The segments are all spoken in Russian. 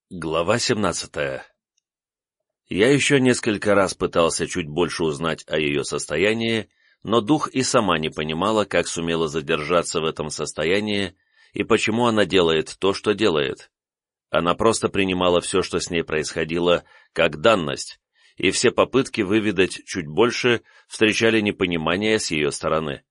Глава 17. Я еще несколько раз пытался чуть больше узнать о ее состоянии, но дух и сама не понимала, как сумела задержаться в этом состоянии и почему она делает то, что делает. Она просто принимала все, что с ней происходило, как данность, и все попытки выведать чуть больше встречали непонимание с ее стороны.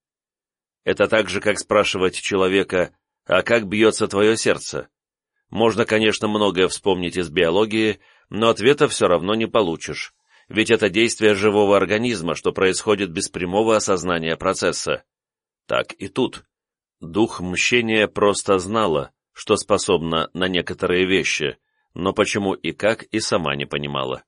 Это так же, как спрашивать человека: «А как бьется твое сердце?» Можно, конечно, многое вспомнить из биологии, но ответа все равно не получишь, ведь это действие живого организма, что происходит без прямого осознания процесса. Так и тут. Дух мщения просто знала, что способна на некоторые вещи, но почему и как, и сама не понимала.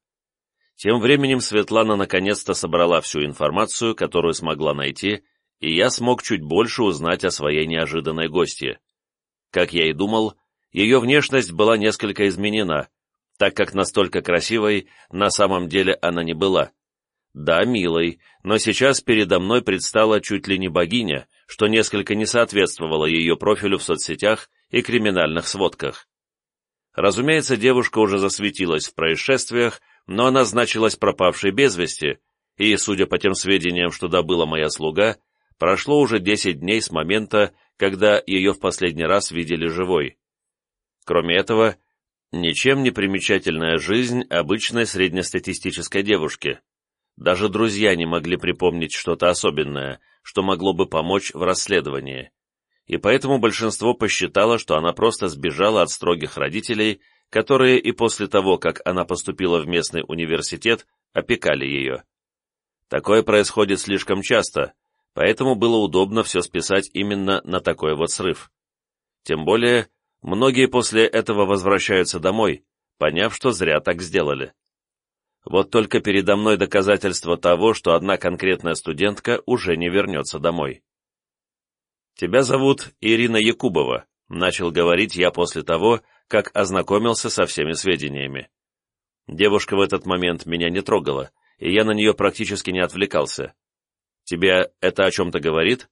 Тем временем Светлана наконец-то собрала всю информацию, которую смогла найти, и я смог чуть больше узнать о своей неожиданной гостье. Как я и думал, ее внешность была несколько изменена, так как настолько красивой на самом деле она не была. Да, милой, но сейчас передо мной предстала чуть ли не богиня, что несколько не соответствовало ее профилю в соцсетях и криминальных сводках. Разумеется, девушка уже засветилась в происшествиях, но она значилась пропавшей без вести, и, судя по тем сведениям, что добыла моя слуга, прошло уже 10 дней с момента, когда ее в последний раз видели живой. Кроме этого, ничем не примечательная жизнь обычной среднестатистической девушки. Даже друзья не могли припомнить что-то особенное, что могло бы помочь в расследовании. И поэтому большинство посчитало, что она просто сбежала от строгих родителей, которые и после того, как она поступила в местный университет, опекали ее. Такое происходит слишком часто, поэтому было удобно все списать именно на такой вот срыв. Тем более, многие после этого возвращаются домой, поняв, что зря так сделали. Вот только передо мной доказательство того, что одна конкретная студентка уже не вернется домой. «Тебя зовут Ирина Якубова», — начал говорить я после того, как ознакомился со всеми сведениями. Девушка в этот момент меня не трогала, и я на нее практически не отвлекался. «Тебе это о чем-то говорит?»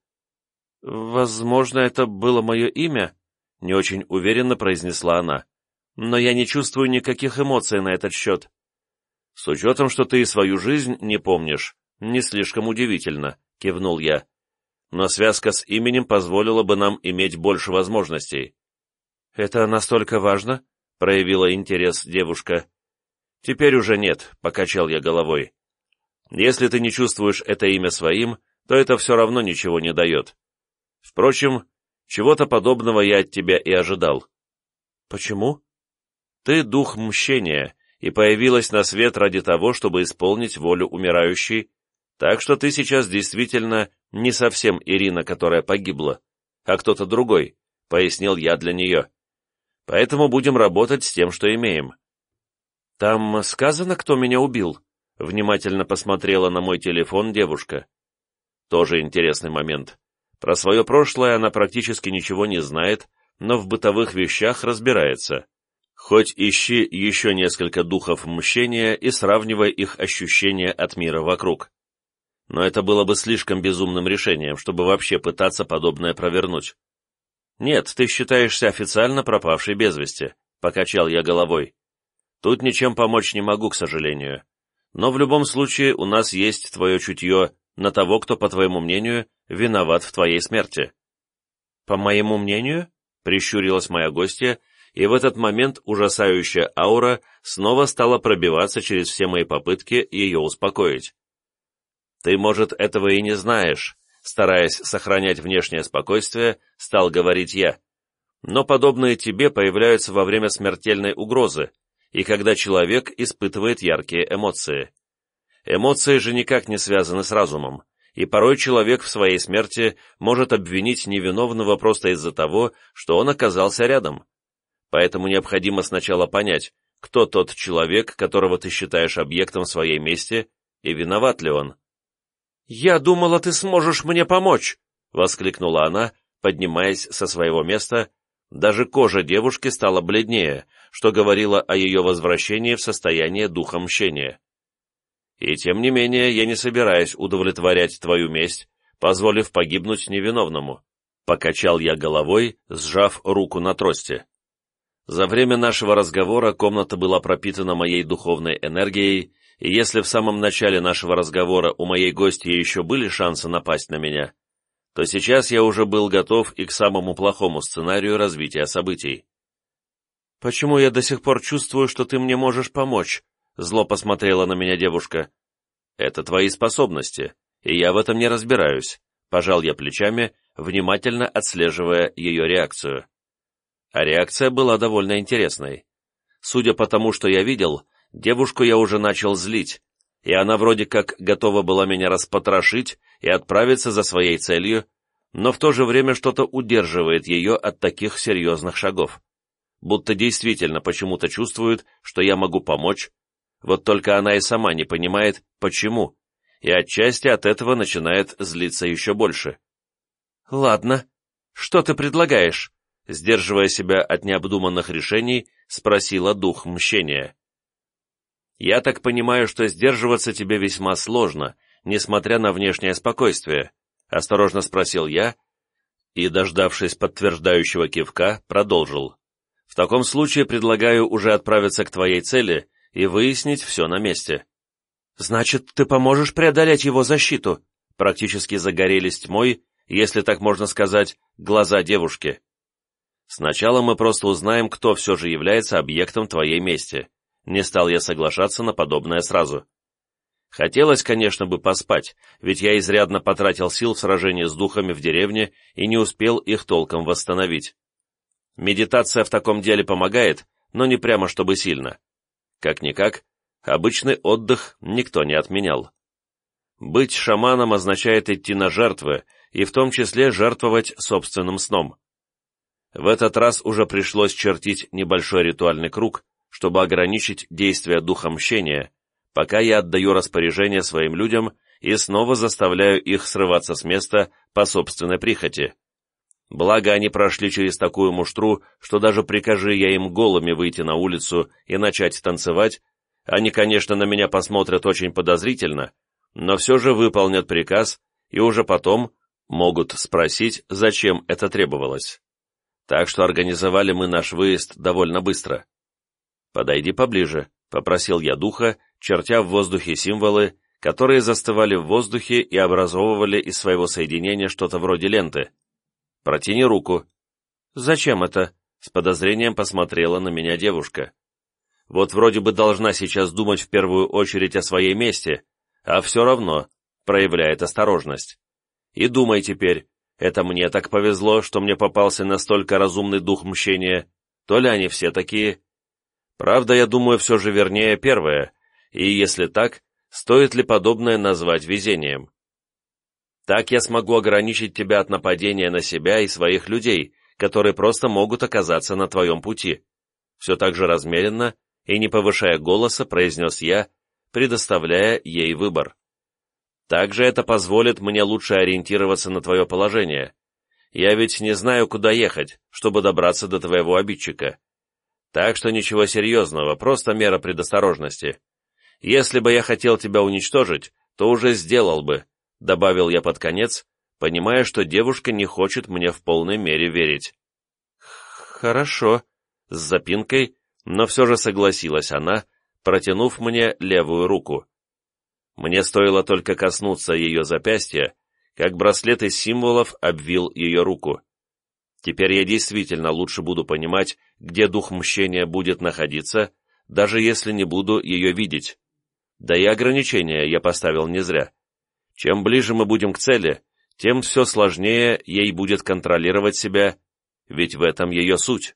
«Возможно, это было мое имя», — не очень уверенно произнесла она. «Но я не чувствую никаких эмоций на этот счет». «С учетом, что ты и свою жизнь не помнишь, не слишком удивительно», — кивнул я. «Но связка с именем позволила бы нам иметь больше возможностей». «Это настолько важно?» — проявила интерес девушка. «Теперь уже нет», — покачал я головой. «Если ты не чувствуешь это имя своим, то это все равно ничего не дает. Впрочем, чего-то подобного я от тебя и ожидал». «Почему?» «Ты дух мщения и появилась на свет ради того, чтобы исполнить волю умирающей, так что ты сейчас действительно не совсем Ирина, которая погибла, а кто-то другой», — пояснил я для нее. «Поэтому будем работать с тем, что имеем». «Там сказано, кто меня убил?» — внимательно посмотрела на мой телефон девушка. Тоже интересный момент. Про свое прошлое она практически ничего не знает, но в бытовых вещах разбирается. Хоть ищи еще несколько духов мщения и сравнивай их ощущения от мира вокруг. Но это было бы слишком безумным решением, чтобы вообще пытаться подобное провернуть. «Нет, ты считаешься официально пропавшей без вести», — покачал я головой. «Тут ничем помочь не могу, к сожалению. Но в любом случае у нас есть твое чутье на того, кто, по твоему мнению, виноват в твоей смерти». «По моему мнению?» — прищурилась моя гостья, и в этот момент ужасающая аура снова стала пробиваться через все мои попытки ее успокоить. «Ты, может, этого и не знаешь», — стараясь сохранять внешнее спокойствие, стал говорить я. «Но подобные тебе появляются во время смертельной угрозы, и когда человек испытывает яркие эмоции. Эмоции же никак не связаны с разумом, и порой человек в своей смерти может обвинить невиновного просто из-за того, что он оказался рядом. Поэтому необходимо сначала понять, кто тот человек, которого ты считаешь объектом в своей мести, и виноват ли он». «Я думала, ты сможешь мне помочь!» — воскликнула она, поднимаясь со своего места. Даже кожа девушки стала бледнее, что говорило о ее возвращении в состояние духа мщения. «И тем не менее я не собираюсь удовлетворять твою месть, позволив погибнуть невиновному», — покачал я головой, сжав руку на трости. За время нашего разговора комната была пропитана моей духовной энергией, и если в самом начале нашего разговора у моей гостьи еще были шансы напасть на меня, то сейчас я уже был готов и к самому плохому сценарию развития событий. «Почему я до сих пор чувствую, что ты мне можешь помочь?» — зло посмотрела на меня девушка. «Это твои способности, и я в этом не разбираюсь», — пожал я плечами, внимательно отслеживая ее реакцию. А реакция была довольно интересной. Судя по тому, что я видел, девушку я уже начал злить, и она вроде как готова была меня распотрошить и отправиться за своей целью, но в то же время что-то удерживает ее от таких серьезных шагов. Будто действительно почему-то чувствует, что я могу помочь, вот только она и сама не понимает, почему, и отчасти от этого начинает злиться еще больше. «Ладно, что ты предлагаешь?» Сдерживая себя от необдуманных решений, спросила дух мщения. «Я так понимаю, что сдерживаться тебе весьма сложно, несмотря на внешнее спокойствие», — осторожно спросил я, и, дождавшись подтверждающего кивка, продолжил. «В таком случае предлагаю уже отправиться к твоей цели и выяснить все на месте». «Значит, ты поможешь преодолеть его защиту?» Практически загорелись тьмой, если так можно сказать, глаза девушки. «Сначала мы просто узнаем, кто все же является объектом твоей мести». Не стал я соглашаться на подобное сразу. Хотелось, конечно, бы поспать, ведь я изрядно потратил сил в сражении с духами в деревне и не успел их толком восстановить. Медитация в таком деле помогает, но не прямо чтобы сильно. Как-никак, обычный отдых никто не отменял. Быть шаманом означает идти на жертвы, и в том числе жертвовать собственным сном. В этот раз уже пришлось чертить небольшой ритуальный круг, чтобы ограничить действие духа мщения, пока я отдаю распоряжение своим людям и снова заставляю их срываться с места по собственной прихоти. Благо, они прошли через такую муштру, что даже прикажи я им голыми выйти на улицу и начать танцевать, они, конечно, на меня посмотрят очень подозрительно, но все же выполнят приказ и уже потом могут спросить, зачем это требовалось. Так что организовали мы наш выезд довольно быстро. «Подойди поближе», — попросил я духа, чертя в воздухе символы, которые застывали в воздухе и образовывали из своего соединения что-то вроде ленты. «Протяни руку». «Зачем это?» — с подозрением посмотрела на меня девушка. «Вот вроде бы должна сейчас думать в первую очередь о своей мести, а все равно проявляет осторожность. И думай теперь, это мне так повезло, что мне попался настолько разумный дух мщения, то ли они все такие. Правда, я думаю, все же вернее первое, и если так, стоит ли подобное назвать везением? Так я смогу ограничить тебя от нападения на себя и своих людей, которые просто могут оказаться на твоем пути». Все так же размеренно и не повышая голоса произнес я, предоставляя ей выбор. «Также это позволит мне лучше ориентироваться на твое положение. Я ведь не знаю, куда ехать, чтобы добраться до твоего обидчика. Так что ничего серьезного, просто мера предосторожности. Если бы я хотел тебя уничтожить, то уже сделал бы», — добавил я под конец, понимая, что девушка не хочет мне в полной мере верить. «Хорошо», — с запинкой, но все же согласилась она, протянув мне левую руку. Мне стоило только коснуться ее запястья, как браслет из символов обвил ее руку. Теперь я действительно лучше буду понимать, где дух мщения будет находиться, даже если не буду ее видеть. Да и ограничения я поставил не зря. Чем ближе мы будем к цели, тем все сложнее ей будет контролировать себя, ведь в этом ее суть.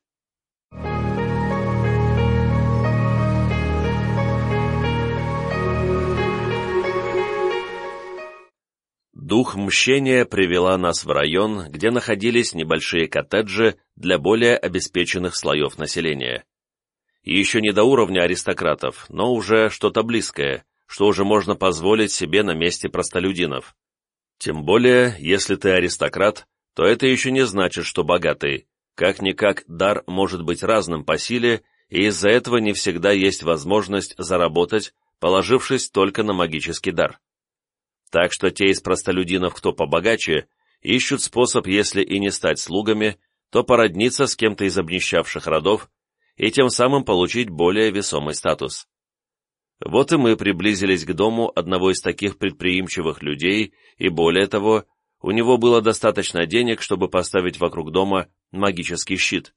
Дух мщения привела нас в район, где находились небольшие коттеджи для более обеспеченных слоев населения. И еще не до уровня аристократов, но уже что-то близкое, что уже можно позволить себе на месте простолюдинов. Тем более, если ты аристократ, то это еще не значит, что богатый. Как-никак дар может быть разным по силе, и из-за этого не всегда есть возможность заработать, положившись только на магический дар. Так что те из простолюдинов, кто побогаче, ищут способ, если и не стать слугами, то породниться с кем-то из обнищавших родов и тем самым получить более весомый статус. Вот и мы приблизились к дому одного из таких предприимчивых людей, и более того, у него было достаточно денег, чтобы поставить вокруг дома магический щит.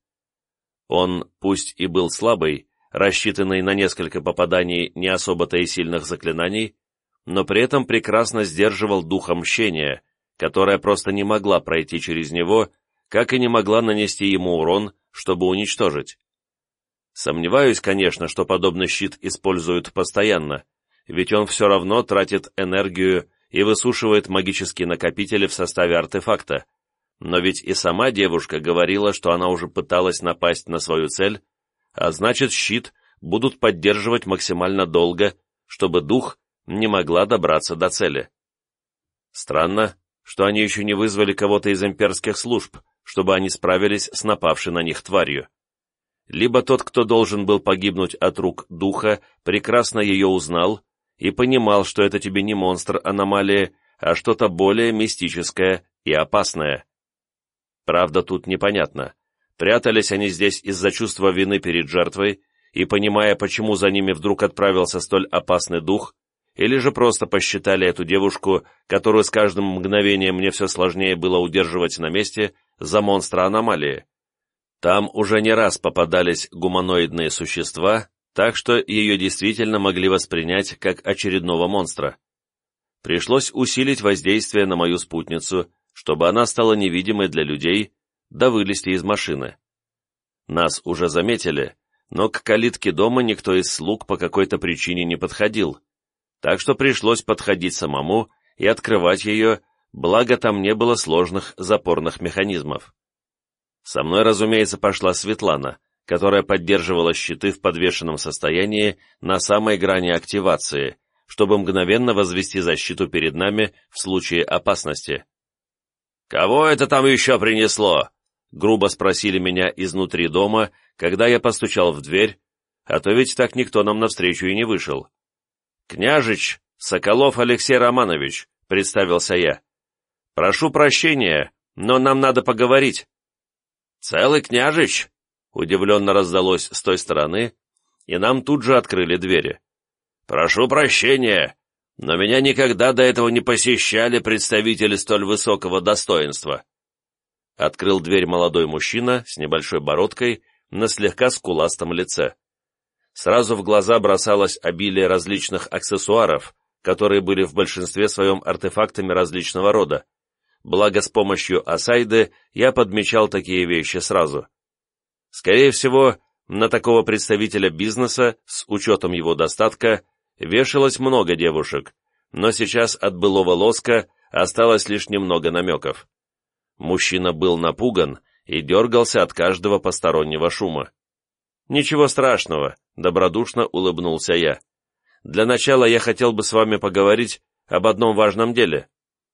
Он, пусть и был слабый, рассчитанный на несколько попаданий не особо-то и сильных заклинаний, но при этом прекрасно сдерживал духа мщения, которая просто не могла пройти через него, как и не могла нанести ему урон, чтобы уничтожить. Сомневаюсь, конечно, что подобный щит используют постоянно, ведь он все равно тратит энергию и высушивает магические накопители в составе артефакта, но ведь и сама девушка говорила, что она уже пыталась напасть на свою цель, а значит, щит будут поддерживать максимально долго, чтобы дух не могла добраться до цели. Странно, что они еще не вызвали кого-то из имперских служб, чтобы они справились с напавшей на них тварью. Либо тот, кто должен был погибнуть от рук духа, прекрасно ее узнал и понимал, что это тебе не монстр-аномалия, а что-то более мистическое и опасное. Правда, тут непонятно, прятались они здесь из-за чувства вины перед жертвой и понимая, почему за ними вдруг отправился столь опасный дух, или же просто посчитали эту девушку, которую с каждым мгновением мне все сложнее было удерживать на месте, за монстра аномалии. Там уже не раз попадались гуманоидные существа, так что ее действительно могли воспринять как очередного монстра. Пришлось усилить воздействие на мою спутницу, чтобы она стала невидимой для людей, да вылезти из машины. Нас уже заметили, но к калитке дома никто из слуг по какой-то причине не подходил, так что пришлось подходить самому и открывать ее, благо там не было сложных запорных механизмов. Со мной, разумеется, пошла Светлана, которая поддерживала щиты в подвешенном состоянии на самой грани активации, чтобы мгновенно возвести защиту перед нами в случае опасности. «Кого это там еще принесло?» — грубо спросили меня изнутри дома, когда я постучал в дверь, а то ведь так никто нам навстречу и не вышел. «Княжич, Соколов Алексей Романович», — представился я. «Прошу прощения, но нам надо поговорить». «Целый княжич?» — удивленно раздалось с той стороны, и нам тут же открыли двери. «Прошу прощения, но меня никогда до этого не посещали представители столь высокого достоинства». Открыл дверь молодой мужчина с небольшой бородкой на слегка скуластом лице. Сразу в глаза бросалось обилие различных аксессуаров, которые были в большинстве своем артефактами различного рода. Благо с помощью Асайды я подмечал такие вещи сразу. Скорее всего, на такого представителя бизнеса, с учетом его достатка, вешалось много девушек, но сейчас от былого лоска осталось лишь немного намеков. Мужчина был напуган и дергался от каждого постороннего шума. «Ничего страшного», — добродушно улыбнулся я. «Для начала я хотел бы с вами поговорить об одном важном деле».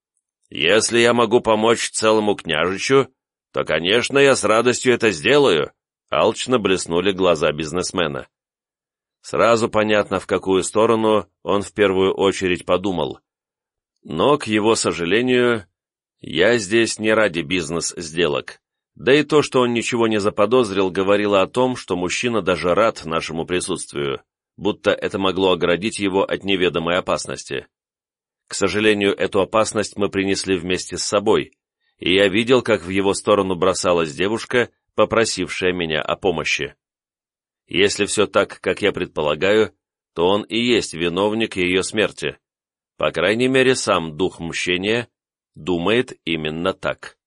«Если я могу помочь целому княжичу, то, конечно, я с радостью это сделаю», — алчно блеснули глаза бизнесмена. Сразу понятно, в какую сторону он в первую очередь подумал. Но, к его сожалению, я здесь не ради бизнес-сделок. Да и то, что он ничего не заподозрил, говорило о том, что мужчина даже рад нашему присутствию, будто это могло оградить его от неведомой опасности. К сожалению, эту опасность мы принесли вместе с собой, и я видел, как в его сторону бросалась девушка, попросившая меня о помощи. Если все так, как я предполагаю, то он и есть виновник ее смерти. По крайней мере, сам дух мщения думает именно так.